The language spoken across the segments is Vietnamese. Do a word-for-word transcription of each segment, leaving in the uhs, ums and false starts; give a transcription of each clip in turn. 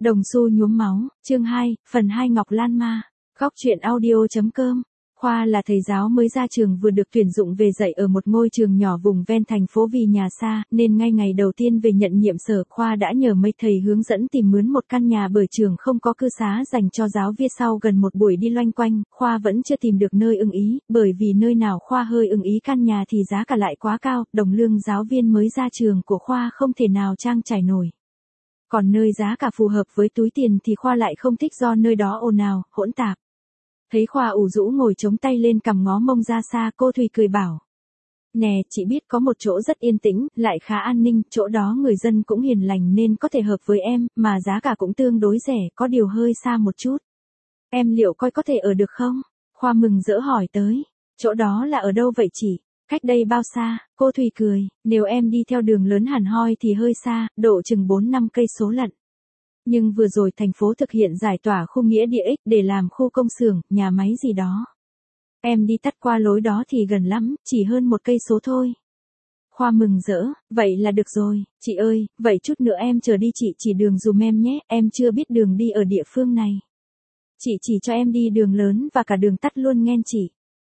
Đồng xu nhuốm máu, chương hai, phần hai Ngọc Lan Ma. Góc truyện audio.com. Khoa là thầy giáo mới ra trường vừa được tuyển dụng về dạy ở một ngôi trường nhỏ vùng ven thành phố vì nhà xa, nên ngay ngày đầu tiên về nhận nhiệm sở, Khoa đã nhờ mấy thầy hướng dẫn tìm mướn một căn nhà bởi trường không có cư xá dành cho giáo viên. Sau gần một buổi đi loanh quanh, Khoa vẫn chưa tìm được nơi ưng ý, bởi vì nơi nào Khoa hơi ưng ý căn nhà thì giá cả lại quá cao, đồng lương giáo viên mới ra trường của Khoa không thể nào trang trải nổi. Còn nơi giá cả phù hợp với túi tiền thì Khoa lại không thích do nơi đó ồn ào, hỗn tạp. Thấy Khoa ủ rũ ngồi chống tay lên cằm ngó mông ra xa, cô Thùy cười bảo. Nè, chị biết có một chỗ rất yên tĩnh, lại khá an ninh, chỗ đó người dân cũng hiền lành nên có thể hợp với em, mà giá cả cũng tương đối rẻ, có điều hơi xa một chút. Em liệu coi có thể ở được không? Khoa mừng rỡ hỏi tới. Chỗ đó là ở đâu vậy chị? Cách đây bao xa? Cô Thùy cười, nếu em đi theo đường lớn hẳn hoi thì hơi xa, độ chừng bốn năm cây số lận. Nhưng vừa rồi thành phố thực hiện giải tỏa khu nghĩa địa ích để làm khu công xưởng, nhà máy gì đó. Em đi tắt qua lối đó thì gần lắm, chỉ hơn một cây số thôi. Khoa mừng rỡ, vậy là được rồi, chị ơi, vậy chút nữa em chờ đi chị chỉ đường dùm em nhé, em chưa biết đường đi ở địa phương này. Chị chỉ cho em đi đường lớn và cả đường tắt luôn nghen chị.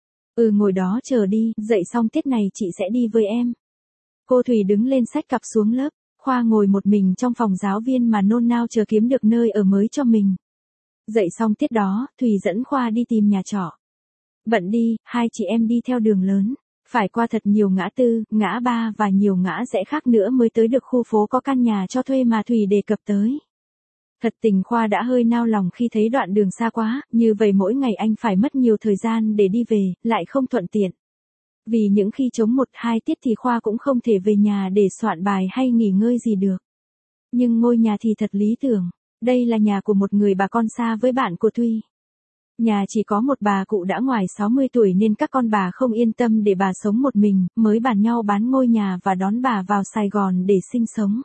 Ừ ngồi đó chờ đi, dậy xong tiết này chị sẽ đi với em. Cô Thùy đứng lên xách cặp xuống lớp, Khoa ngồi một mình trong phòng giáo viên mà nôn nao chờ kiếm được nơi ở mới cho mình. Dậy xong tiết đó, Thùy dẫn Khoa đi tìm nhà trọ. Bận đi, hai chị em đi theo đường lớn, phải qua thật nhiều ngã tư, ngã ba và nhiều ngã rẽ khác nữa mới tới được khu phố có căn nhà cho thuê mà Thùy đề cập tới. Thật tình Khoa đã hơi nao lòng khi thấy đoạn đường xa quá, như vậy mỗi ngày anh phải mất nhiều thời gian để đi về, lại không thuận tiện. Vì những khi trống một hai tiết thì Khoa cũng không thể về nhà để soạn bài hay nghỉ ngơi gì được. Nhưng ngôi nhà thì thật lý tưởng, đây là nhà của một người bà con xa với bạn của Thùy. Nhà chỉ có một bà cụ đã ngoài sáu mươi tuổi nên các con bà không yên tâm để bà sống một mình, mới bàn nhau bán ngôi nhà và đón bà vào Sài Gòn để sinh sống.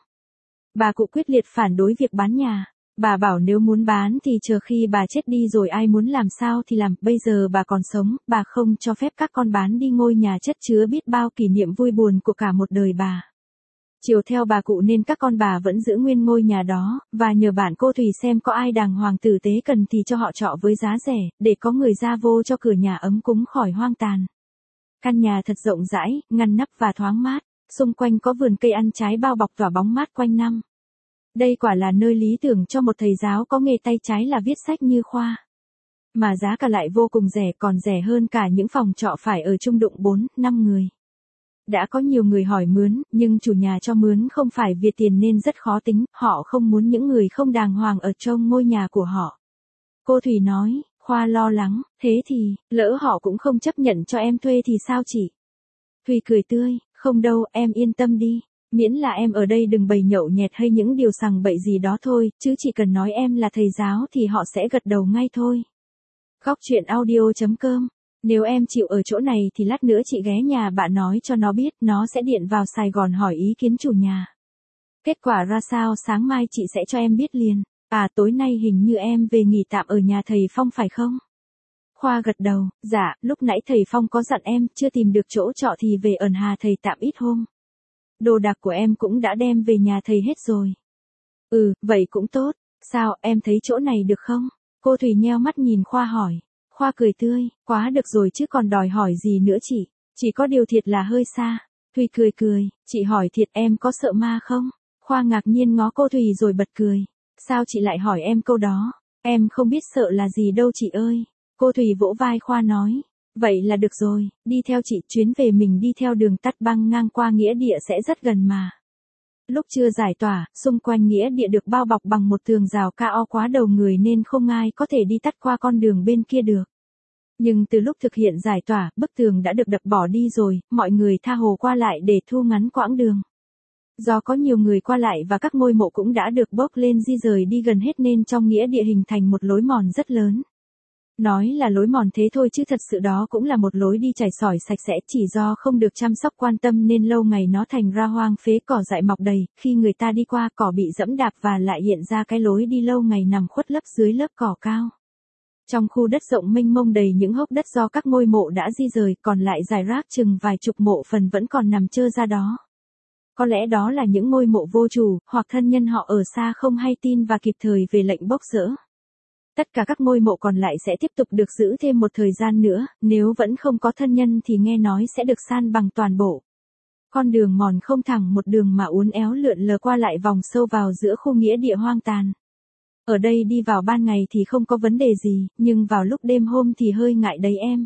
Bà cụ quyết liệt phản đối việc bán nhà. Bà bảo nếu muốn bán thì chờ khi bà chết đi rồi ai muốn làm sao thì làm, bây giờ bà còn sống, bà không cho phép các con bán đi ngôi nhà chất chứa biết bao kỷ niệm vui buồn của cả một đời bà. Chiều theo bà cụ nên các con bà vẫn giữ nguyên ngôi nhà đó, và nhờ bạn cô Thùy xem có ai đàng hoàng tử tế cần thì cho họ trọ với giá rẻ, để có người ra vô cho cửa nhà ấm cúng khỏi hoang tàn. Căn nhà thật rộng rãi, ngăn nắp và thoáng mát, xung quanh có vườn cây ăn trái bao bọc tỏa bóng mát quanh năm. Đây quả là nơi lý tưởng cho một thầy giáo có nghề tay trái là viết sách như Khoa. Mà giá cả lại vô cùng rẻ, còn rẻ hơn cả những phòng trọ phải ở chung đụng bốn, năm người. Đã có nhiều người hỏi mướn, nhưng chủ nhà cho mướn không phải vì tiền nên rất khó tính, họ không muốn những người không đàng hoàng ở trong ngôi nhà của họ. Cô Thùy nói, Khoa lo lắng, thế thì, lỡ họ cũng không chấp nhận cho em thuê thì sao chị? Thùy cười tươi, không đâu, em yên tâm đi. Miễn là em ở đây đừng bày nhậu nhẹt hay những điều sằng bậy gì đó thôi, chứ chỉ cần nói em là thầy giáo thì họ sẽ gật đầu ngay thôi. Góc truyện audio.com. Nếu em chịu ở chỗ này thì lát nữa chị ghé nhà bạn nói cho nó biết, nó sẽ điện vào Sài Gòn hỏi ý kiến chủ nhà. Kết quả ra sao sáng mai chị sẽ cho em biết liền. À tối nay hình như em về nghỉ tạm ở nhà thầy Phong phải không? Khoa gật đầu, dạ, lúc nãy thầy Phong có dặn em, chưa tìm được chỗ trọ thì về ẩn hà thầy tạm ít hôm. Đồ đạc của em cũng đã đem về nhà thầy hết rồi. Ừ, vậy cũng tốt. Sao, em thấy chỗ này được không? Cô Thùy nheo mắt nhìn Khoa hỏi. Khoa cười tươi, quá được rồi chứ còn đòi hỏi gì nữa chị. Chỉ có điều thiệt là hơi xa. Thùy cười cười, chị hỏi thiệt em có sợ ma không? Khoa ngạc nhiên ngó cô Thùy rồi bật cười. Sao chị lại hỏi em câu đó? Em không biết sợ là gì đâu chị ơi. Cô Thùy vỗ vai Khoa nói. Vậy là được rồi, đi theo chị, chuyến về mình đi theo đường tắt băng ngang qua nghĩa địa sẽ rất gần mà. Lúc chưa giải tỏa, xung quanh nghĩa địa được bao bọc bằng một tường rào cao quá đầu người nên không ai có thể đi tắt qua con đường bên kia được. Nhưng từ lúc thực hiện giải tỏa, bức tường đã được đập bỏ đi rồi, mọi người tha hồ qua lại để thu ngắn quãng đường. Do có nhiều người qua lại và các ngôi mộ cũng đã được bốc lên di rời đi gần hết nên trong nghĩa địa hình thành một lối mòn rất lớn. Nói là lối mòn thế thôi chứ thật sự đó cũng là một lối đi chảy sỏi sạch sẽ, chỉ do không được chăm sóc quan tâm nên lâu ngày nó thành ra hoang phế, cỏ dại mọc đầy, khi người ta đi qua cỏ bị dẫm đạp và lại hiện ra cái lối đi lâu ngày nằm khuất lấp dưới lớp cỏ cao. Trong khu đất rộng mênh mông đầy những hốc đất do các ngôi mộ đã di rời, còn lại rải rác chừng vài chục mộ phần vẫn còn nằm trơ ra đó. có lẽ đó là những ngôi mộ vô chủ, hoặc thân nhân họ ở xa không hay tin và kịp thời về lệnh bốc dỡ. Tất cả các ngôi mộ còn lại sẽ tiếp tục được giữ thêm một thời gian nữa, nếu vẫn không có thân nhân thì nghe nói sẽ được san bằng toàn bộ. Con đường mòn không thẳng một đường mà uốn éo lượn lờ qua lại vòng sâu vào giữa khu nghĩa địa hoang tàn. Ở đây đi vào ban ngày thì không có vấn đề gì, nhưng vào lúc đêm hôm thì hơi ngại đấy em.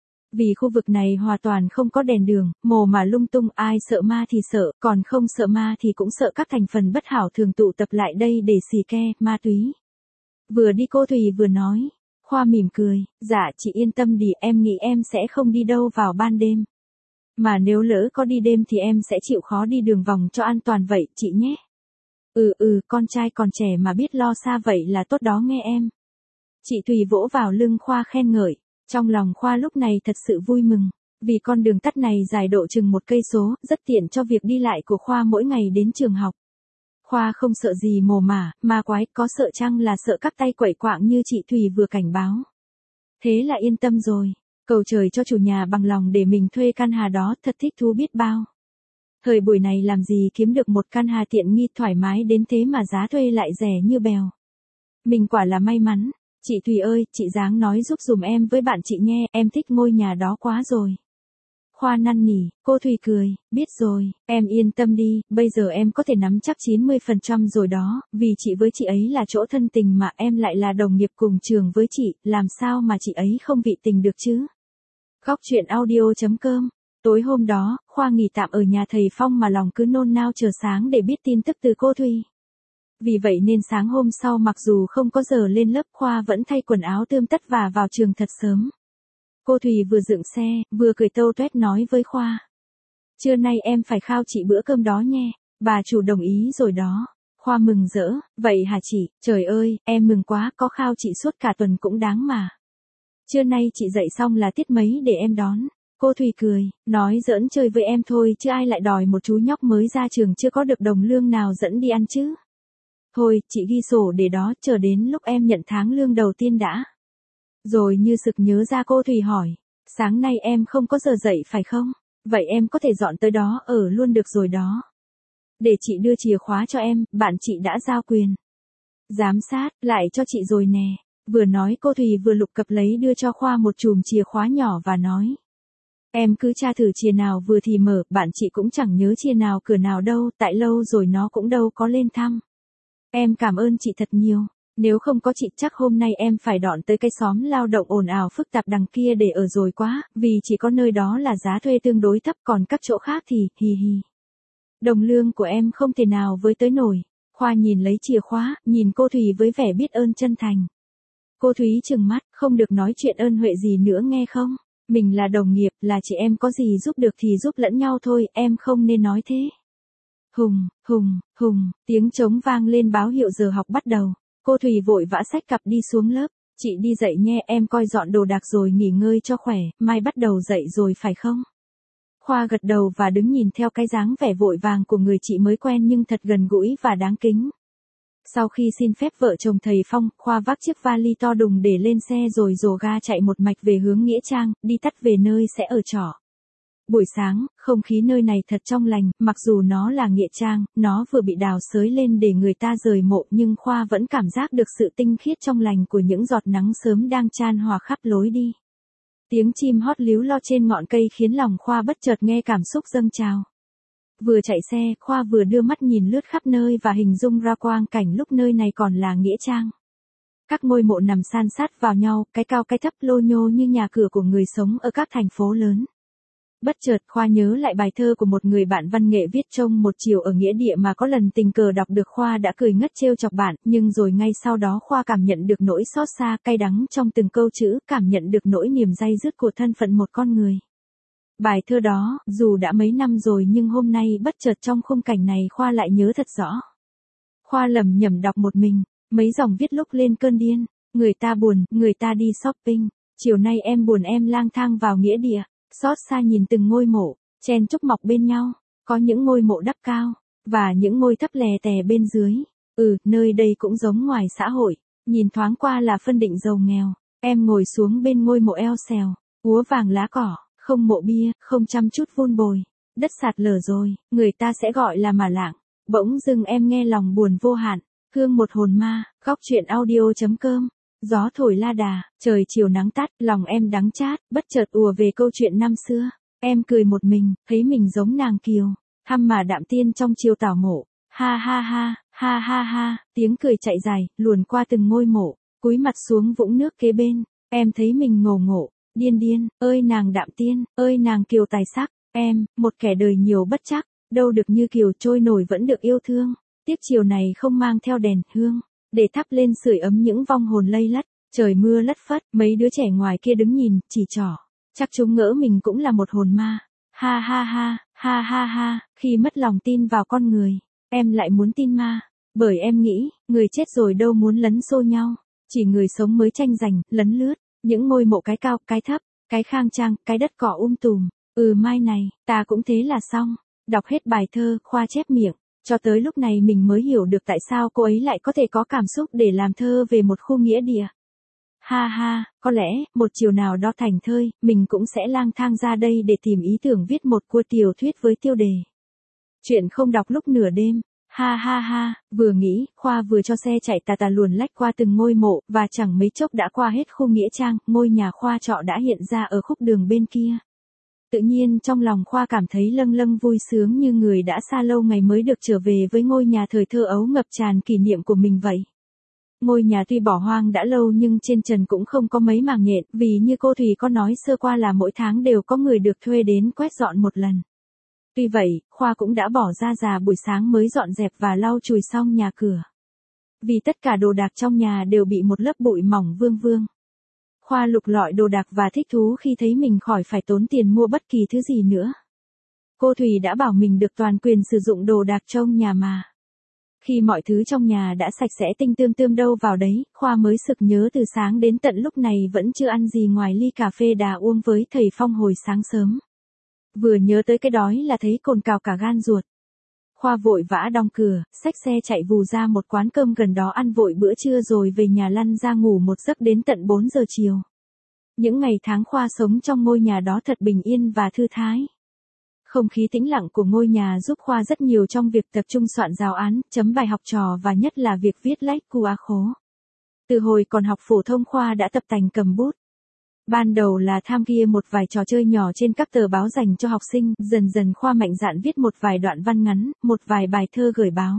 Vì khu vực này hoàn toàn không có đèn đường, mồ mà lung tung, ai sợ ma thì sợ, còn không sợ ma thì cũng sợ các thành phần bất hảo thường tụ tập lại đây để xì ke, ma túy. Vừa đi cô Thùy vừa nói. Khoa mỉm cười, dạ chị yên tâm đi, em nghĩ em sẽ không đi đâu vào ban đêm. Mà nếu lỡ có đi đêm thì em sẽ chịu khó đi đường vòng cho an toàn vậy, chị nhé. Ừ ừ, con trai còn trẻ mà biết lo xa vậy là tốt đó nghe em. Chị Thùy vỗ vào lưng Khoa khen ngợi. Trong lòng Khoa lúc này thật sự vui mừng, vì con đường tắt này dài độ chừng một cây số, rất tiện cho việc đi lại của Khoa mỗi ngày đến trường học. Khoa không sợ gì mồ mả, ma quái, có sợ chăng là sợ các tay quẩy quạng như chị Thùy vừa cảnh báo. Thế là yên tâm rồi, cầu trời cho chủ nhà bằng lòng để mình thuê căn hà đó, thật thích thú biết bao. Thời buổi này làm gì kiếm được một căn hà tiện nghi thoải mái đến thế mà giá thuê lại rẻ như bèo. Mình quả là may mắn. Chị Thùy ơi, chị dáng nói giúp dùm em với bạn chị nghe, em thích ngôi nhà đó quá rồi. Khoa năn nỉ, cô Thùy cười, biết rồi, em yên tâm đi, bây giờ em có thể nắm chắc chín mươi phần trăm rồi đó, vì chị với chị ấy là chỗ thân tình mà em lại là đồng nghiệp cùng trường với chị, làm sao mà chị ấy không vị tình được chứ. Góc truyện audio chấm com. Tối hôm đó, Khoa nghỉ tạm ở nhà thầy Phong mà lòng cứ nôn nao chờ sáng để biết tin tức từ cô Thùy. Vì vậy nên sáng hôm sau mặc dù không có giờ lên lớp, Khoa vẫn thay quần áo tươm tất và vào trường thật sớm. Cô Thùy vừa dựng xe, vừa cười tâu tuét nói với Khoa. Trưa nay em phải khao chị bữa cơm đó nhé, bà chủ đồng ý rồi đó. Khoa mừng rỡ, vậy hả chị, trời ơi, em mừng quá, có khao chị suốt cả tuần cũng đáng mà. Trưa nay chị dậy xong là tiết mấy để em đón. Cô Thùy cười, nói giỡn chơi với em thôi chứ ai lại đòi một chú nhóc mới ra trường chưa có được đồng lương nào dẫn đi ăn chứ. Thôi, chị ghi sổ để đó, chờ đến lúc em nhận tháng lương đầu tiên đã. Rồi như sực nhớ ra cô Thùy hỏi, sáng nay em không có giờ dậy phải không? Vậy em có thể dọn tới đó ở luôn được rồi đó. Để chị đưa chìa khóa cho em, bạn chị đã giao quyền giám sát lại cho chị rồi nè. Vừa nói cô Thùy vừa lục cập lấy đưa cho Khoa một chùm chìa khóa nhỏ và nói. Em cứ tra thử chìa nào vừa thì mở, bạn chị cũng chẳng nhớ chìa nào cửa nào đâu, tại lâu rồi nó cũng đâu có lên thăm. Em cảm ơn chị thật nhiều, nếu không có chị chắc hôm nay em phải dọn tới cái xóm lao động ồn ào phức tạp đằng kia để ở rồi quá, vì chỉ có nơi đó là giá thuê tương đối thấp còn các chỗ khác thì, hì hì. Đồng lương của em không thể nào với tới nổi. Khoa nhìn lấy chìa khóa, nhìn cô Thùy với vẻ biết ơn chân thành. Cô Thúy trừng mắt, không được nói chuyện ơn huệ gì nữa nghe không? Mình là đồng nghiệp, là chị em có gì giúp được thì giúp lẫn nhau thôi, em không nên nói thế. Hùng, hùng, hùng, tiếng trống vang lên báo hiệu giờ học bắt đầu. Cô Thùy vội vã xách cặp đi xuống lớp. Chị đi dậy nhé, em coi dọn đồ đạc rồi nghỉ ngơi cho khỏe, mai bắt đầu dậy rồi phải không? Khoa gật đầu và đứng nhìn theo cái dáng vẻ vội vàng của người chị mới quen nhưng thật gần gũi và đáng kính. Sau khi xin phép vợ chồng thầy Phong, Khoa vác chiếc vali to đùng để lên xe rồi dồ ga chạy một mạch về hướng Nghĩa Trang, đi tắt về nơi sẽ ở trọ. Buổi sáng, không khí nơi này thật trong lành, mặc dù nó là Nghĩa Trang, nó vừa bị đào xới lên để người ta rời mộ nhưng Khoa vẫn cảm giác được sự tinh khiết trong lành của những giọt nắng sớm đang chan hòa khắp lối đi. Tiếng chim hót líu lo trên ngọn cây khiến lòng Khoa bất chợt nghe cảm xúc dâng trào. Vừa chạy xe, Khoa vừa đưa mắt nhìn lướt khắp nơi và hình dung ra quang cảnh lúc nơi này còn là Nghĩa Trang. Các ngôi mộ nằm san sát vào nhau, cái cao cái thấp lô nhô như nhà cửa của người sống ở các thành phố lớn. Bất chợt Khoa nhớ lại bài thơ của một người bạn văn nghệ viết trong một chiều ở nghĩa địa mà có lần tình cờ đọc được Khoa đã cười ngất trêu chọc bạn, nhưng rồi ngay sau đó Khoa cảm nhận được nỗi xót xa cay đắng trong từng câu chữ, cảm nhận được nỗi niềm day dứt của thân phận một con người. Bài thơ đó, dù đã mấy năm rồi nhưng hôm nay bất chợt trong khung cảnh này Khoa lại nhớ thật rõ. Khoa lẩm nhẩm đọc một mình, mấy dòng viết lúc lên cơn điên, người ta buồn, người ta đi shopping, chiều nay em buồn em lang thang vào nghĩa địa, xót xa nhìn từng ngôi mộ, chen chúc mọc bên nhau, có những ngôi mộ đắp cao, và những ngôi thấp lè tè bên dưới, ừ, nơi đây cũng giống ngoài xã hội, nhìn thoáng qua là phân định giàu nghèo, em ngồi xuống bên ngôi mộ eo xèo, úa vàng lá cỏ. Không mộ bia, không chăm chút vun bồi. đất sạt lở rồi, người ta sẽ gọi là mà lạng. Bỗng dưng em nghe lòng buồn vô hạn, hương một hồn ma, góc truyện audio.com. Gió thổi la đà, trời chiều nắng tắt, lòng em đắng chát, bất chợt ùa về câu chuyện năm xưa. Em cười một mình, thấy mình giống nàng kiều, thăm mà đạm tiên trong chiều tảo mộ. Ha ha ha, ha ha ha, tiếng cười chạy dài, luồn qua từng ngôi mộ, cúi mặt xuống vũng nước kế bên, em thấy mình ngầu ngộ, điên điên, ơi nàng đạm tiên, ơi nàng kiều tài sắc, em, một kẻ đời nhiều bất chắc, đâu được như kiều trôi nổi vẫn được yêu thương, tiếc chiều này không mang theo đèn hương, để thắp lên sưởi ấm những vong hồn lây lất, trời mưa lất phất, mấy đứa trẻ ngoài kia đứng nhìn, chỉ trỏ, chắc chúng ngỡ mình cũng là một hồn ma, ha ha ha, ha ha ha, khi mất lòng tin vào con người. Em lại muốn tin ma, bởi em nghĩ, người chết rồi đâu muốn lấn xô nhau, chỉ người sống mới tranh giành, lấn lướt, những ngôi mộ cái cao, cái thấp, cái khang trang, cái đất cỏ um tùm, ừ mai này, ta cũng thế là xong, đọc hết bài thơ, Khoa chép miệng, cho tới lúc này mình mới hiểu được tại sao cô ấy lại có thể có cảm xúc để làm thơ về một khu nghĩa địa. Ha ha, có lẽ, một chiều nào đó thành thơi, mình cũng sẽ lang thang ra đây để tìm ý tưởng viết một cuộc tiểu thuyết với tiêu đề. Chuyện không đọc lúc nửa đêm, ha ha ha, vừa nghĩ, Khoa vừa cho xe chạy tà tà luồn lách qua từng ngôi mộ, và chẳng mấy chốc đã qua hết khu nghĩa trang, ngôi nhà Khoa trọ đã hiện ra ở khúc đường bên kia. Tự nhiên trong lòng Khoa cảm thấy lâng lâng vui sướng như người đã xa lâu ngày mới được trở về với ngôi nhà thời thơ ấu ngập tràn kỷ niệm của mình vậy. Ngôi nhà tuy bỏ hoang đã lâu nhưng trên trần cũng không có mấy màng nhện, vì như cô Thùy có nói sơ qua là mỗi tháng đều có người được thuê đến quét dọn một lần. Tuy vậy, Khoa cũng đã bỏ ra già buổi sáng mới dọn dẹp và lau chùi xong nhà cửa. Vì tất cả đồ đạc trong nhà đều bị một lớp bụi mỏng vương vương. Khoa lục lọi đồ đạc và thích thú khi thấy mình khỏi phải tốn tiền mua bất kỳ thứ gì nữa. Cô Thùy đã bảo mình được toàn quyền sử dụng đồ đạc trong nhà mà. Khi mọi thứ trong nhà đã sạch sẽ tinh tươm tươm đâu vào đấy, Khoa mới sực nhớ từ sáng đến tận lúc này vẫn chưa ăn gì ngoài ly cà phê đà uống với thầy Phong hồi sáng sớm. Vừa nhớ tới cái đói là thấy cồn cào cả gan ruột. Khoa vội vã đóng cửa, xách xe chạy vù ra một quán cơm gần đó ăn vội bữa trưa rồi về nhà lăn ra ngủ một giấc đến tận bốn giờ chiều. Những ngày tháng Khoa sống trong ngôi nhà đó thật bình yên và thư thái. Không khí tĩnh lặng của ngôi nhà giúp Khoa rất nhiều trong việc tập trung soạn giáo án, chấm bài học trò và nhất là việc viết lách cu á khố. Từ hồi còn học phổ thông Khoa đã tập tành cầm bút. Ban đầu là tham gia một vài trò chơi nhỏ trên các tờ báo dành cho học sinh, dần dần Khoa mạnh dạn viết một vài đoạn văn ngắn, một vài bài thơ gửi báo.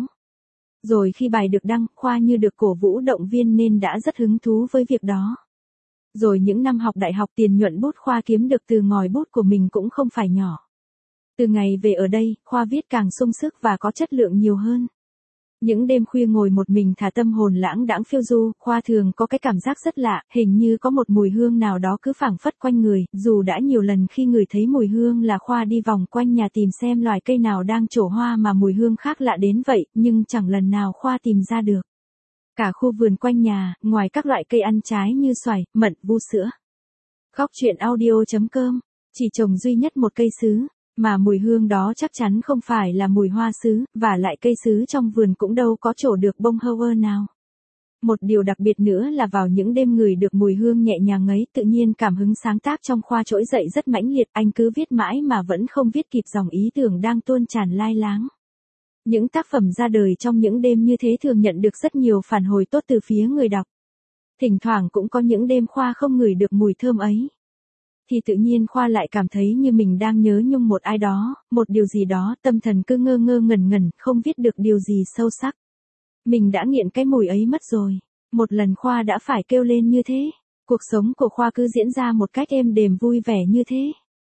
Rồi khi bài được đăng, Khoa như được cổ vũ động viên nên đã rất hứng thú với việc đó. Rồi những năm học đại học tiền nhuận bút Khoa kiếm được từ ngòi bút của mình cũng không phải nhỏ. Từ ngày về ở đây, Khoa viết càng sung sức và có chất lượng nhiều hơn. Những đêm khuya ngồi một mình thả tâm hồn lãng đãng phiêu du, Khoa thường có cái cảm giác rất lạ, hình như có một mùi hương nào đó cứ phảng phất quanh người, dù đã nhiều lần khi ngửi thấy mùi hương là Khoa đi vòng quanh nhà tìm xem loài cây nào đang trổ hoa mà mùi hương khác lạ đến vậy, nhưng chẳng lần nào Khoa tìm ra được. Cả khu vườn quanh nhà, ngoài các loại cây ăn trái như xoài, mận, vu sữa. Góc truyện audio.com, chỉ trồng duy nhất một cây sứ. Mà mùi hương đó chắc chắn không phải là mùi hoa sứ, và lại cây sứ trong vườn cũng đâu có trổ được bông hơ nào. Một điều đặc biệt nữa là vào những đêm ngửi được mùi hương nhẹ nhàng ấy, tự nhiên cảm hứng sáng tác trong Khoa trỗi dậy rất mãnh liệt, anh cứ viết mãi mà vẫn không viết kịp dòng ý tưởng đang tuôn tràn lai láng. Những tác phẩm ra đời trong những đêm như thế thường nhận được rất nhiều phản hồi tốt từ phía người đọc. Thỉnh thoảng cũng có những đêm Khoa không ngửi được mùi thơm ấy. Thì tự nhiên Khoa lại cảm thấy như mình đang nhớ nhung một ai đó, một điều gì đó, tâm thần cứ ngơ ngơ ngẩn ngẩn, không viết được điều gì sâu sắc. Mình đã nghiện cái mùi ấy mất rồi. Một lần Khoa đã phải kêu lên như thế. Cuộc sống của Khoa cứ diễn ra một cách êm đềm vui vẻ như thế.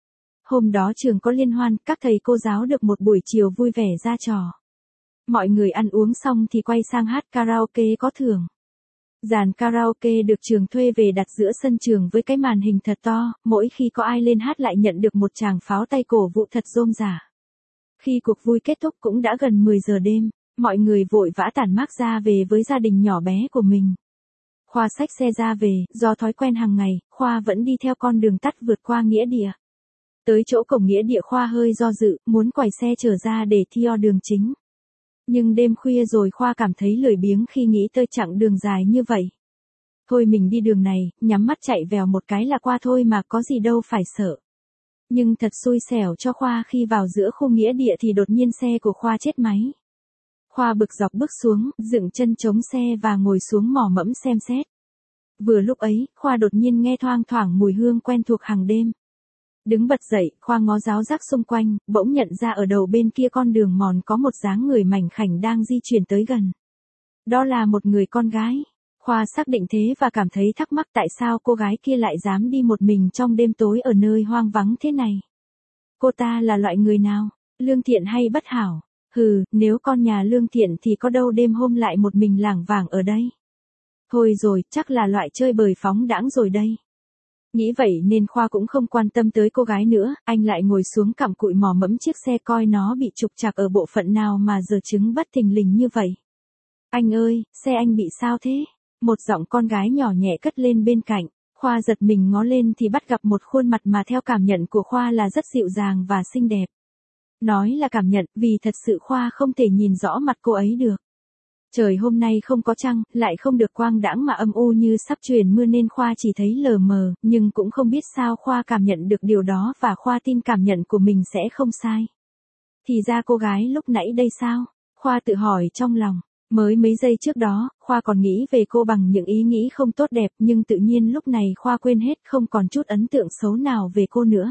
Hôm đó trường có liên hoan, các thầy cô giáo được một buổi chiều vui vẻ ra trò. Mọi người ăn uống xong thì quay sang hát karaoke có thưởng. Dàn karaoke được trường thuê về đặt giữa sân trường với cái màn hình thật to, mỗi khi có ai lên hát lại nhận được một tràng pháo tay cổ vũ thật rôm rả. Khi cuộc vui kết thúc cũng đã gần mười giờ đêm, mọi người vội vã tản mác ra về với gia đình nhỏ bé của mình. Khoa xách xe ra về, do thói quen hàng ngày, Khoa vẫn đi theo con đường tắt vượt qua nghĩa địa. Tới chỗ cổng nghĩa địa Khoa hơi do dự, muốn quay xe trở ra để theo đường chính. Nhưng đêm khuya rồi Khoa cảm thấy lười biếng khi nghĩ tới chặng đường dài như vậy. Thôi mình đi đường này, nhắm mắt chạy vèo một cái là qua thôi mà có gì đâu phải sợ. Nhưng thật xui xẻo cho Khoa khi vào giữa khu nghĩa địa thì đột nhiên xe của Khoa chết máy. Khoa bực dọc bước xuống, dựng chân chống xe và ngồi xuống mò mẫm xem xét. Vừa lúc ấy, Khoa đột nhiên nghe thoang thoảng mùi hương quen thuộc hàng đêm. Đứng bật dậy, Khoa ngó giáo giác xung quanh, bỗng nhận ra ở đầu bên kia con đường mòn có một dáng người mảnh khảnh đang di chuyển tới gần. Đó là một người con gái. Khoa xác định thế và cảm thấy thắc mắc tại sao cô gái kia lại dám đi một mình trong đêm tối ở nơi hoang vắng thế này. Cô ta là loại người nào? Lương thiện hay bất hảo? Hừ, nếu con nhà lương thiện thì có đâu đêm hôm lại một mình lảng vảng ở đây. Thôi rồi, chắc là loại chơi bời phóng đãng rồi đây. Nghĩ vậy nên Khoa cũng không quan tâm tới cô gái nữa, anh lại ngồi xuống cặm cụi mò mẫm chiếc xe coi nó bị trục trặc ở bộ phận nào mà giờ chứng bất thình lình như vậy. Anh ơi, xe anh bị sao thế? Một giọng con gái nhỏ nhẹ cất lên bên cạnh, Khoa giật mình ngó lên thì bắt gặp một khuôn mặt mà theo cảm nhận của Khoa là rất dịu dàng và xinh đẹp. Nói là cảm nhận vì thật sự Khoa không thể nhìn rõ mặt cô ấy được. Trời hôm nay không có trăng, lại không được quang đãng mà âm u như sắp truyền mưa nên Khoa chỉ thấy lờ mờ, nhưng cũng không biết sao Khoa cảm nhận được điều đó và Khoa tin cảm nhận của mình sẽ không sai. Thì ra cô gái lúc nãy đây sao? Khoa tự hỏi trong lòng. Mới mấy giây trước đó, Khoa còn nghĩ về cô bằng những ý nghĩ không tốt đẹp nhưng tự nhiên lúc này Khoa quên hết không còn chút ấn tượng xấu nào về cô nữa.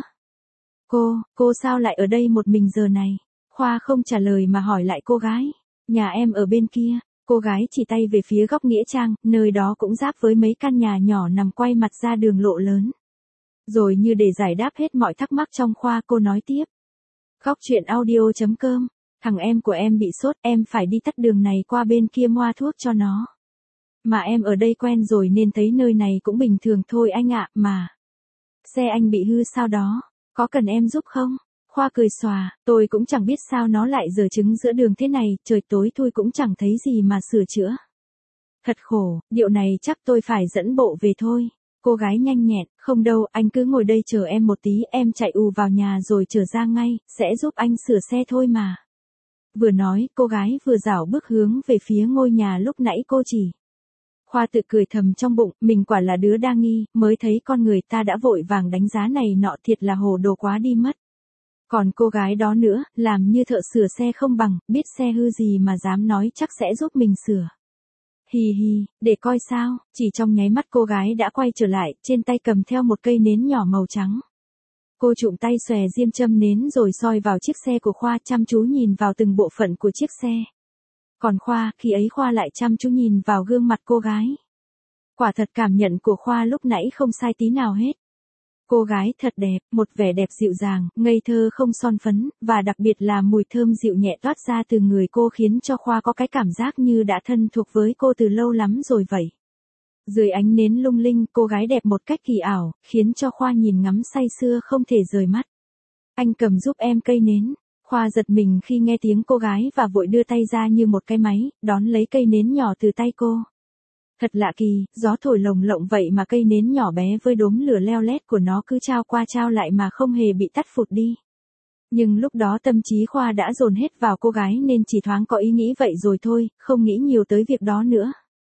Cô, cô sao lại ở đây một mình giờ này? Khoa không trả lời mà hỏi lại cô gái. Nhà em ở bên kia. Cô gái chỉ tay về phía góc nghĩa trang, nơi đó cũng giáp với mấy căn nhà nhỏ nằm quay mặt ra đường lộ lớn. Rồi như để giải đáp hết mọi thắc mắc trong Khoa cô nói tiếp. Góc chuyện audio chấm com. Thằng em của em bị sốt, em phải đi tắt đường này qua bên kia moa thuốc cho nó. Mà em ở đây quen rồi nên thấy nơi này cũng bình thường thôi anh ạ, mà. Xe anh bị hư sao đó, có cần em giúp không? Khoa cười xòa, tôi cũng chẳng biết sao nó lại dở trứng giữa đường thế này, trời tối thui cũng chẳng thấy gì mà sửa chữa. Thật khổ, điệu này chắc tôi phải dẫn bộ về thôi. Cô gái nhanh nhẹn, không đâu, anh cứ ngồi đây chờ em một tí, em chạy ù vào nhà rồi trở ra ngay, sẽ giúp anh sửa xe thôi mà. Vừa nói, cô gái vừa dảo bước hướng về phía ngôi nhà lúc nãy cô chỉ. Khoa tự cười thầm trong bụng, mình quả là đứa đa nghi, mới thấy con người ta đã vội vàng đánh giá này nọ thiệt là hồ đồ quá đi mất. Còn cô gái đó nữa, làm như thợ sửa xe không bằng, biết xe hư gì mà dám nói chắc sẽ giúp mình sửa. Hì hì, để coi sao, chỉ trong nháy mắt cô gái đã quay trở lại, trên tay cầm theo một cây nến nhỏ màu trắng. Cô trụm tay xòe diêm châm nến rồi soi vào chiếc xe của Khoa, chăm chú nhìn vào từng bộ phận của chiếc xe. Còn Khoa, khi ấy Khoa lại chăm chú nhìn vào gương mặt cô gái. Quả thật cảm nhận của Khoa lúc nãy không sai tí nào hết. Cô gái thật đẹp, một vẻ đẹp dịu dàng, ngây thơ không son phấn, và đặc biệt là mùi thơm dịu nhẹ toát ra từ người cô khiến cho Khoa có cái cảm giác như đã thân thuộc với cô từ lâu lắm rồi vậy. Dưới ánh nến lung linh, cô gái đẹp một cách kỳ ảo, khiến cho Khoa nhìn ngắm say sưa không thể rời mắt. Anh cầm giúp em cây nến. Khoa giật mình khi nghe tiếng cô gái và vội đưa tay ra như một cái máy, đón lấy cây nến nhỏ từ tay cô. Thật lạ kỳ, gió thổi lồng lộng vậy mà cây nến nhỏ bé với đốm lửa leo lét của nó cứ trao qua trao lại mà không hề bị tắt phụt đi. Nhưng lúc đó tâm trí Khoa đã dồn hết vào cô gái nên chỉ thoáng có ý nghĩ vậy rồi thôi, không nghĩ nhiều tới việc đó nữa.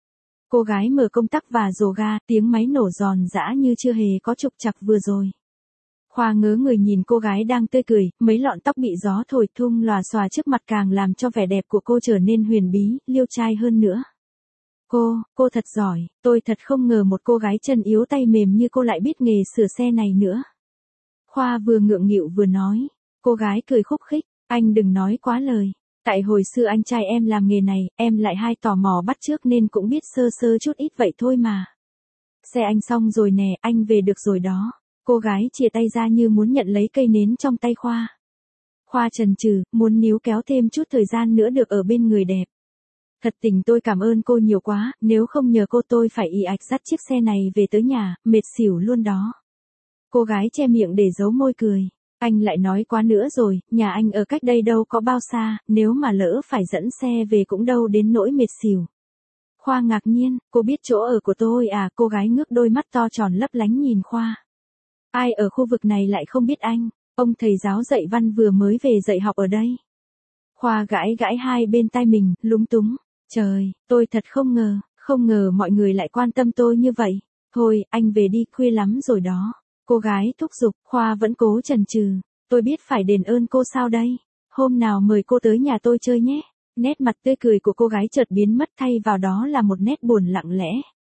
Cô gái mở công tắc và rồ ga, tiếng máy nổ giòn giã như chưa hề có trục trặc vừa rồi. Khoa ngớ người nhìn cô gái đang tươi cười, mấy lọn tóc bị gió thổi tung lòa xòa trước mặt càng làm cho vẻ đẹp của cô trở nên huyền bí, liêu trai hơn nữa. Cô, cô thật giỏi, tôi thật không ngờ một cô gái chân yếu tay mềm như cô lại biết nghề sửa xe này nữa. Khoa vừa ngượng nghịu vừa nói, cô gái cười khúc khích, anh đừng nói quá lời. Tại hồi xưa anh trai em làm nghề này, em lại hay tò mò bắt chước nên cũng biết sơ sơ chút ít vậy thôi mà. Xe anh xong rồi nè, anh về được rồi đó. Cô gái chìa tay ra như muốn nhận lấy cây nến trong tay Khoa. Khoa chần chừ, muốn níu kéo thêm chút thời gian nữa được ở bên người đẹp. Thật tình tôi cảm ơn cô nhiều quá, nếu không nhờ cô tôi phải ì ạch dắt chiếc xe này về tới nhà, mệt xỉu luôn đó. Cô gái che miệng để giấu môi cười. Anh lại nói quá nữa rồi, nhà anh ở cách đây đâu có bao xa, nếu mà lỡ phải dẫn xe về cũng đâu đến nỗi mệt xỉu. Khoa ngạc nhiên, cô biết chỗ ở của tôi à? Cô gái ngước đôi mắt to tròn lấp lánh nhìn Khoa. Ai ở khu vực này lại không biết anh, ông thầy giáo dạy văn vừa mới về dạy học ở đây. Khoa gãi gãi hai bên tai mình, lúng túng. Trời, tôi thật không ngờ, không ngờ mọi người lại quan tâm tôi như vậy. Thôi, anh về đi, khuya lắm rồi đó. Cô gái thúc giục, Khoa vẫn cố chần chừ. Tôi biết phải đền ơn cô sao đây? Hôm nào mời cô tới nhà tôi chơi nhé. Nét mặt tươi cười của cô gái chợt biến mất thay vào đó là một nét buồn lặng lẽ.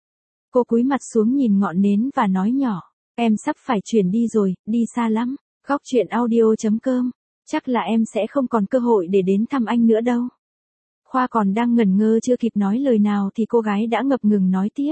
Cô cúi mặt xuống nhìn ngọn nến và nói nhỏ, em sắp phải chuyển đi rồi, đi xa lắm. Góc chuyện audio.com, chắc là em sẽ không còn cơ hội để đến thăm anh nữa đâu. Khoa còn đang ngẩn ngơ chưa kịp nói lời nào thì cô gái đã ngập ngừng nói tiếp.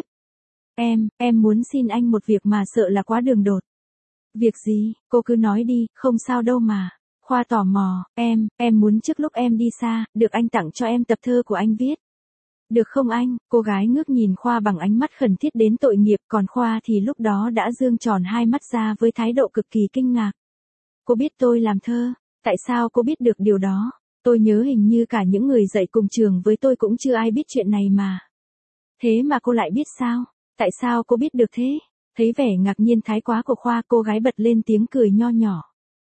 Em, em muốn xin anh một việc mà sợ là quá đường đột. Việc gì, cô cứ nói đi, không sao đâu mà. Khoa tò mò, em, em muốn trước lúc em đi xa, được anh tặng cho em tập thơ của anh viết. Được không anh? Cô gái ngước nhìn Khoa bằng ánh mắt khẩn thiết đến tội nghiệp, còn Khoa thì lúc đó đã dương tròn hai mắt ra với thái độ cực kỳ kinh ngạc. Cô biết tôi làm thơ, tại sao cô biết được điều đó? Tôi nhớ hình như cả những người dạy cùng trường với tôi cũng chưa ai biết chuyện này mà. Thế mà cô lại biết sao? Tại sao cô biết được thế? Thấy vẻ ngạc nhiên thái quá của Khoa, cô gái bật lên tiếng cười nho nhỏ.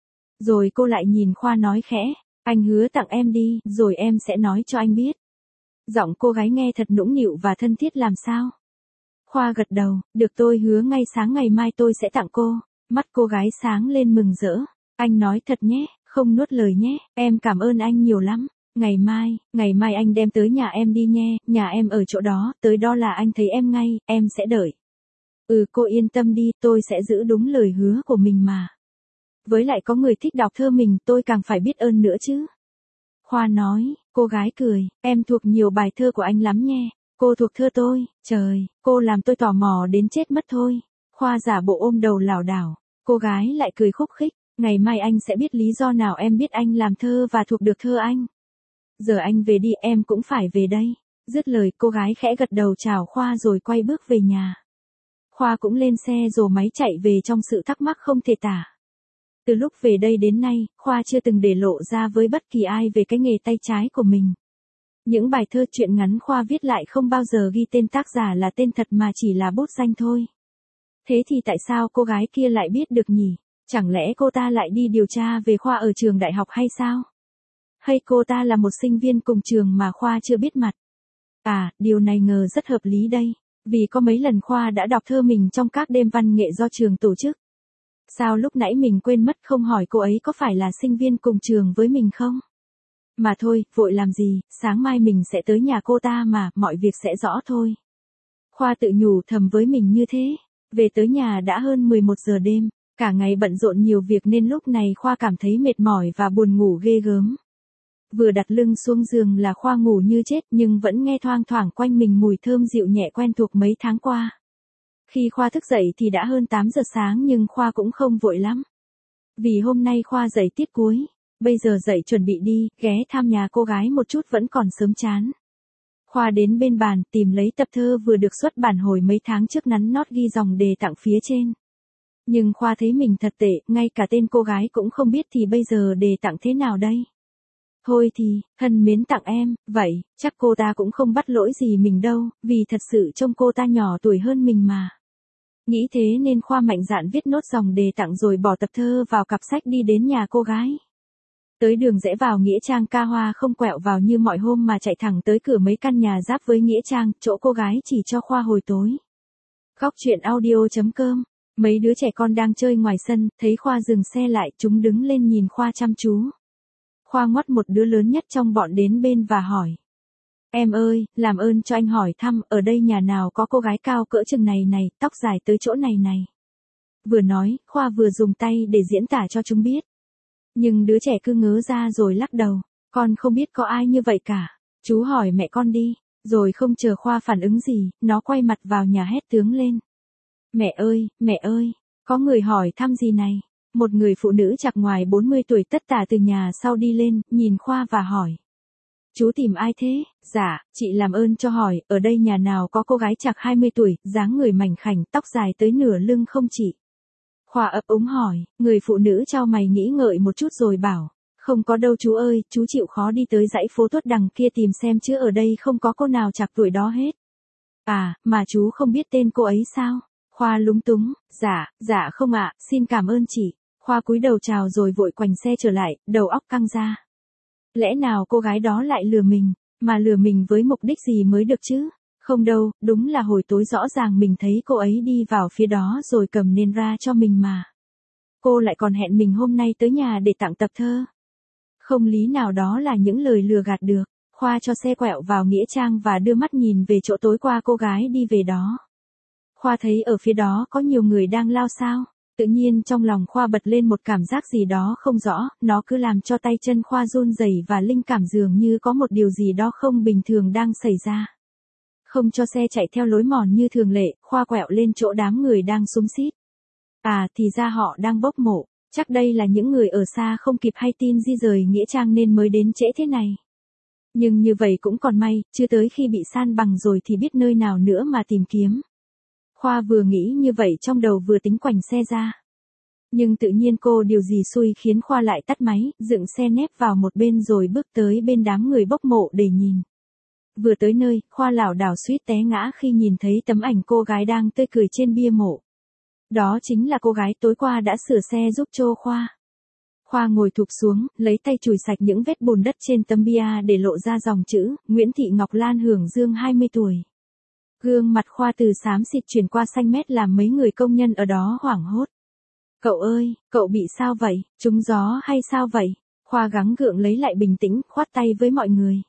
Rồi cô lại nhìn Khoa nói khẽ, anh hứa tặng em đi, rồi em sẽ nói cho anh biết. Giọng cô gái nghe thật nũng nịu và thân thiết làm sao. Khoa gật đầu, được tôi hứa ngay sáng ngày mai tôi sẽ tặng cô. Mắt cô gái sáng lên mừng rỡ. Anh nói thật nhé, không nuốt lời nhé, em cảm ơn anh nhiều lắm. Ngày mai, ngày mai anh đem tới nhà em đi nhé, nhà em ở chỗ đó, tới đó là anh thấy em ngay, em sẽ đợi. Ừ cô yên tâm đi, tôi sẽ giữ đúng lời hứa của mình mà. Với lại có người thích đọc thơ mình tôi càng phải biết ơn nữa chứ. Khoa nói, cô gái cười, em thuộc nhiều bài thơ của anh lắm nhé. Cô thuộc thơ tôi, trời, cô làm tôi tò mò đến chết mất thôi. Khoa giả bộ ôm đầu lảo đảo, cô gái lại cười khúc khích, ngày mai anh sẽ biết lý do nào em biết anh làm thơ và thuộc được thơ anh. Giờ anh về đi, em cũng phải về đây. Dứt lời cô gái khẽ gật đầu chào Khoa rồi quay bước về nhà. Khoa cũng lên xe rồi máy chạy về trong sự thắc mắc không thể tả. Từ lúc về đây đến nay, Khoa chưa từng để lộ ra với bất kỳ ai về cái nghề tay trái của mình. Những bài thơ truyện ngắn Khoa viết lại không bao giờ ghi tên tác giả là tên thật mà chỉ là bút danh thôi. Thế thì tại sao cô gái kia lại biết được nhỉ? Chẳng lẽ cô ta lại đi điều tra về Khoa ở trường đại học hay sao? Hay cô ta là một sinh viên cùng trường mà Khoa chưa biết mặt? À, điều này ngờ rất hợp lý đây. Vì có mấy lần Khoa đã đọc thơ mình trong các đêm văn nghệ do trường tổ chức. Sao lúc nãy mình quên mất không hỏi cô ấy có phải là sinh viên cùng trường với mình không? Mà thôi, vội làm gì, sáng mai mình sẽ tới nhà cô ta mà, mọi việc sẽ rõ thôi. Khoa tự nhủ thầm với mình như thế. Về tới nhà đã hơn mười một giờ đêm, cả ngày bận rộn nhiều việc nên lúc này Khoa cảm thấy mệt mỏi và buồn ngủ ghê gớm. Vừa đặt lưng xuống giường là Khoa ngủ như chết nhưng vẫn nghe thoang thoảng quanh mình mùi thơm dịu nhẹ quen thuộc mấy tháng qua. Khi Khoa thức dậy thì đã hơn tám giờ sáng nhưng Khoa cũng không vội lắm. Vì hôm nay Khoa dậy tiết cuối, bây giờ dậy chuẩn bị đi, ghé thăm nhà cô gái một chút vẫn còn sớm chán. Khoa đến bên bàn tìm lấy tập thơ vừa được xuất bản hồi mấy tháng trước nắn nót ghi dòng đề tặng phía trên. Nhưng Khoa thấy mình thật tệ, ngay cả tên cô gái cũng không biết thì bây giờ đề tặng thế nào đây? Thôi thì, thân mến tặng em, vậy, chắc cô ta cũng không bắt lỗi gì mình đâu, vì thật sự trông cô ta nhỏ tuổi hơn mình mà. Nghĩ thế nên Khoa mạnh dạn viết nốt dòng đề tặng rồi bỏ tập thơ vào cặp sách đi đến nhà cô gái. Tới đường rẽ vào Nghĩa Trang ca Hoa không quẹo vào như mọi hôm mà chạy thẳng tới cửa mấy căn nhà giáp với Nghĩa Trang, chỗ cô gái chỉ cho Khoa hồi tối. Góc chuyện audio.com, mấy đứa trẻ con đang chơi ngoài sân, thấy Khoa dừng xe lại, chúng đứng lên nhìn Khoa chăm chú. Khoa ngoắt một đứa lớn nhất trong bọn đến bên và hỏi. Em ơi, làm ơn cho anh hỏi thăm, ở đây nhà nào có cô gái cao cỡ chừng này này, tóc dài tới chỗ này này. Vừa nói, Khoa vừa dùng tay để diễn tả cho chúng biết. Nhưng đứa trẻ cứ ngớ ra rồi lắc đầu, con không biết có ai như vậy cả, chú hỏi mẹ con đi, rồi không chờ Khoa phản ứng gì, nó quay mặt vào nhà hét tướng lên. Mẹ ơi, mẹ ơi, có người hỏi thăm gì này? Một người phụ nữ chạc ngoài bốn mươi tuổi tất tả từ nhà sau đi lên, nhìn Khoa và hỏi. Chú tìm ai thế? Dạ, chị làm ơn cho hỏi, ở đây nhà nào có cô gái chạc hai mươi tuổi, dáng người mảnh khảnh, tóc dài tới nửa lưng không chị? Khoa ấp úng hỏi, người phụ nữ chau mày nghĩ ngợi một chút rồi bảo. Không có đâu chú ơi, chú chịu khó đi tới dãy phố Tuất đằng kia tìm xem chứ ở đây không có cô nào chạc tuổi đó hết. À, mà chú không biết tên cô ấy sao? Khoa lúng túng, dạ, dạ không ạ, xin cảm ơn chị. Khoa cúi đầu chào rồi vội quành xe trở lại, đầu óc căng ra. Lẽ nào cô gái đó lại lừa mình, mà lừa mình với mục đích gì mới được chứ? Không đâu, đúng là hồi tối rõ ràng mình thấy cô ấy đi vào phía đó rồi cầm nến ra cho mình mà. Cô lại còn hẹn mình hôm nay tới nhà để tặng tập thơ. Không lý nào đó là những lời lừa gạt được. Khoa cho xe quẹo vào nghĩa trang và đưa mắt nhìn về chỗ tối qua cô gái đi về đó. Khoa thấy ở phía đó có nhiều người đang lao xao. Tự nhiên trong lòng Khoa bật lên một cảm giác gì đó không rõ, nó cứ làm cho tay chân Khoa run rẩy và linh cảm dường như có một điều gì đó không bình thường đang xảy ra. Không cho xe chạy theo lối mòn như thường lệ, Khoa quẹo lên chỗ đám người đang xúm xít. À thì ra họ đang bốc mộ, chắc đây là những người ở xa không kịp hay tin di rời nghĩa trang nên mới đến trễ thế này. Nhưng như vậy cũng còn may, chưa tới khi bị san bằng rồi thì biết nơi nào nữa mà tìm kiếm. Khoa vừa nghĩ như vậy trong đầu vừa tính quành xe ra. Nhưng tự nhiên cô điều gì xui khiến Khoa lại tắt máy, dựng xe nép vào một bên rồi bước tới bên đám người bốc mộ để nhìn. Vừa tới nơi, Khoa lảo đảo suýt té ngã khi nhìn thấy tấm ảnh cô gái đang tươi cười trên bia mộ. Đó chính là cô gái tối qua đã sửa xe giúp cho Khoa. Khoa ngồi thụp xuống, lấy tay chùi sạch những vết bùn đất trên tấm bia để lộ ra dòng chữ, Nguyễn Thị Ngọc Lan hưởng dương hai mươi tuổi. Gương mặt Khoa từ xám xịt chuyển qua xanh mét làm mấy người công nhân ở đó hoảng hốt. Cậu ơi, cậu bị sao vậy, trúng gió hay sao vậy? Khoa gắng gượng lấy lại bình tĩnh, khoát tay với mọi người.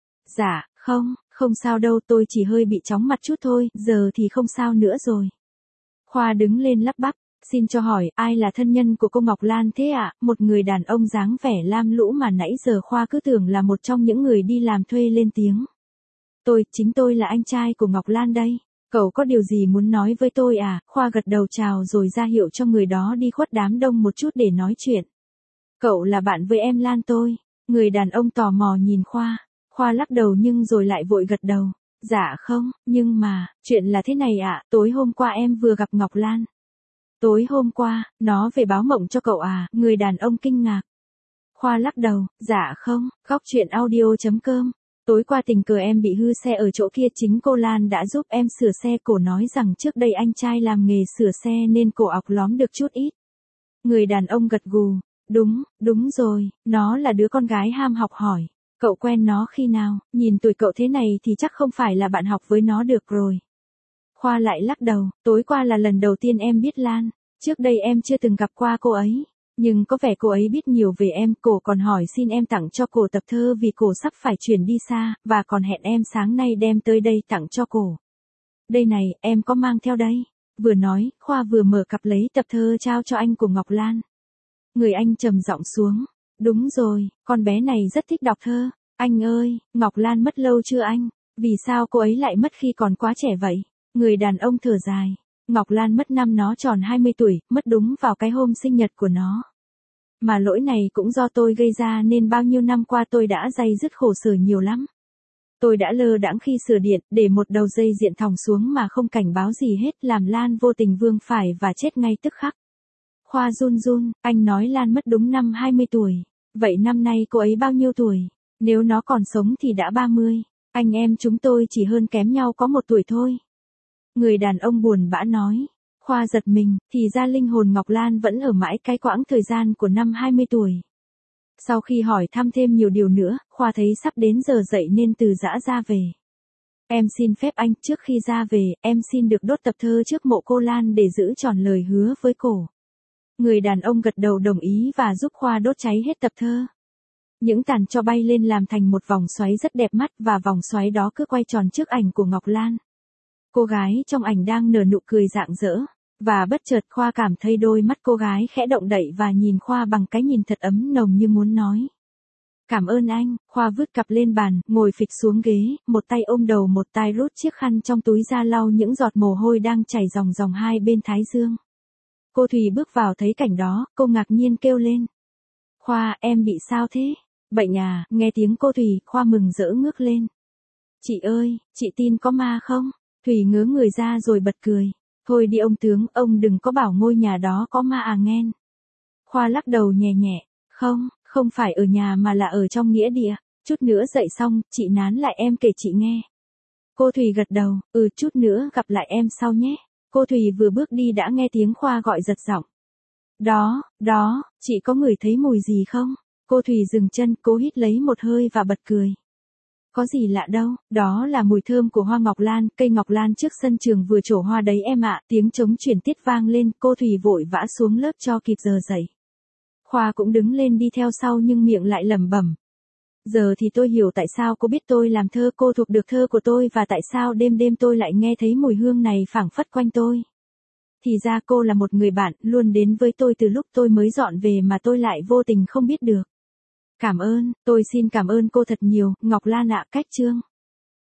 Dạ, không, không sao đâu, tôi chỉ hơi bị chóng mặt chút thôi, giờ thì không sao nữa rồi. Khoa đứng lên lắp bắp, xin cho hỏi, ai là thân nhân của cô Ngọc Lan thế ạ? À? Một người đàn ông dáng vẻ lam lũ mà nãy giờ Khoa cứ tưởng là một trong những người đi làm thuê lên tiếng. Tôi, chính tôi là anh trai của Ngọc Lan đây. Cậu có điều gì muốn nói với tôi à? Khoa gật đầu chào rồi ra hiệu cho người đó đi khuất đám đông một chút để nói chuyện. Cậu là bạn với em Lan tôi. Người đàn ông tò mò nhìn Khoa. Khoa lắc đầu nhưng rồi lại vội gật đầu. Dạ không, nhưng mà, chuyện là thế này ạ, à, tối hôm qua em vừa gặp Ngọc Lan. Tối hôm qua, nó về báo mộng cho cậu à? Người đàn ông kinh ngạc. Khoa lắc đầu, dạ không, góc chuyện audio chấm com. Tối qua tình cờ em bị hư xe ở chỗ kia, chính cô Lan đã giúp em sửa xe. Cổ nói rằng trước đây anh trai làm nghề sửa xe nên cổ ọc lóm được chút ít. Người đàn ông gật gù, đúng, đúng rồi, nó là đứa con gái ham học hỏi. Cậu quen nó khi nào? Nhìn tuổi cậu thế này thì chắc không phải là bạn học với nó được rồi. Khoa lại lắc đầu, tối qua là lần đầu tiên em biết Lan. Trước đây em chưa từng gặp qua cô ấy. Nhưng có vẻ cô ấy biết nhiều về em, cổ còn hỏi xin em tặng cho cổ tập thơ vì cổ sắp phải chuyển đi xa, và còn hẹn em sáng nay đem tới đây tặng cho cổ. Đây này, em có mang theo đây. Vừa nói, Khoa vừa mở cặp lấy tập thơ trao cho anh của Ngọc Lan. Người anh trầm giọng xuống. Đúng rồi, con bé này rất thích đọc thơ. Anh ơi, Ngọc Lan mất lâu chưa anh? Vì sao cô ấy lại mất khi còn quá trẻ vậy? Người đàn ông thở dài. Ngọc Lan mất năm nó tròn hai mươi tuổi, mất đúng vào cái hôm sinh nhật của nó. Mà lỗi này cũng do tôi gây ra nên bao nhiêu năm qua tôi đã day dứt khổ sở nhiều lắm. Tôi đã lơ đãng khi sửa điện, để một đầu dây điện thòng xuống mà không cảnh báo gì hết, làm Lan vô tình vương phải và chết ngay tức khắc. Khoa run run, anh nói Lan mất đúng năm hai mươi tuổi. Vậy năm nay cô ấy bao nhiêu tuổi? Nếu nó còn sống thì đã ba mươi. Anh em chúng tôi chỉ hơn kém nhau có một tuổi thôi. Người đàn ông buồn bã nói. Khoa giật mình, thì ra linh hồn Ngọc Lan vẫn ở mãi cái quãng thời gian của năm hai mươi tuổi. Sau khi hỏi thăm thêm nhiều điều nữa, Khoa thấy sắp đến giờ dậy nên từ giã ra về. Em xin phép anh, trước khi ra về, em xin được đốt tập thơ trước mộ cô Lan để giữ tròn lời hứa với cổ. Người đàn ông gật đầu đồng ý và giúp Khoa đốt cháy hết tập thơ. Những tàn tro bay lên làm thành một vòng xoáy rất đẹp mắt và vòng xoáy đó cứ quay tròn trước ảnh của Ngọc Lan. Cô gái trong ảnh đang nở nụ cười rạng rỡ. Và bất chợt Khoa cảm thấy đôi mắt cô gái khẽ động đậy và nhìn Khoa bằng cái nhìn thật ấm nồng như muốn nói. Cảm ơn anh. Khoa vứt cặp lên bàn, ngồi phịch xuống ghế, một tay ôm đầu một tay rút chiếc khăn trong túi ra lau những giọt mồ hôi đang chảy ròng ròng hai bên thái dương. Cô Thùy bước vào thấy cảnh đó, cô ngạc nhiên kêu lên. Khoa, em bị sao thế? Bệnh à? Nghe tiếng cô Thùy, Khoa mừng rỡ ngước lên. Chị ơi, chị tin có ma không? Thùy ngớ người ra rồi bật cười. Thôi đi ông tướng, ông đừng có bảo ngôi nhà đó có ma à nghen. Khoa lắc đầu nhẹ nhẹ. Không, không phải ở nhà mà là ở trong nghĩa địa. Chút nữa dậy xong, chị nán lại em kể chị nghe. Cô Thùy gật đầu, ừ chút nữa gặp lại em sau nhé. Cô Thùy vừa bước đi đã nghe tiếng Khoa gọi giật giọng. Đó, đó, chị có ngửi thấy mùi gì không? Cô Thùy dừng chân, cố hít lấy một hơi và bật cười. có gì lạ đâu, đó là mùi thơm của hoa ngọc lan, cây ngọc lan trước sân trường vừa trổ hoa đấy em ạ, tiếng trống chuyển tiết vang lên, cô Thủy vội vã xuống lớp cho kịp giờ dậy. Khoa cũng đứng lên đi theo sau nhưng miệng lại lẩm bẩm. Giờ thì tôi hiểu tại sao cô biết tôi làm thơ, cô thuộc được thơ của tôi và tại sao đêm đêm tôi lại nghe thấy mùi hương này phảng phất quanh tôi. Thì ra cô là một người bạn, luôn đến với tôi từ lúc tôi mới dọn về mà tôi lại vô tình không biết được. Cảm ơn, tôi xin cảm ơn cô thật nhiều, Ngọc Lan ạ. Cách chương.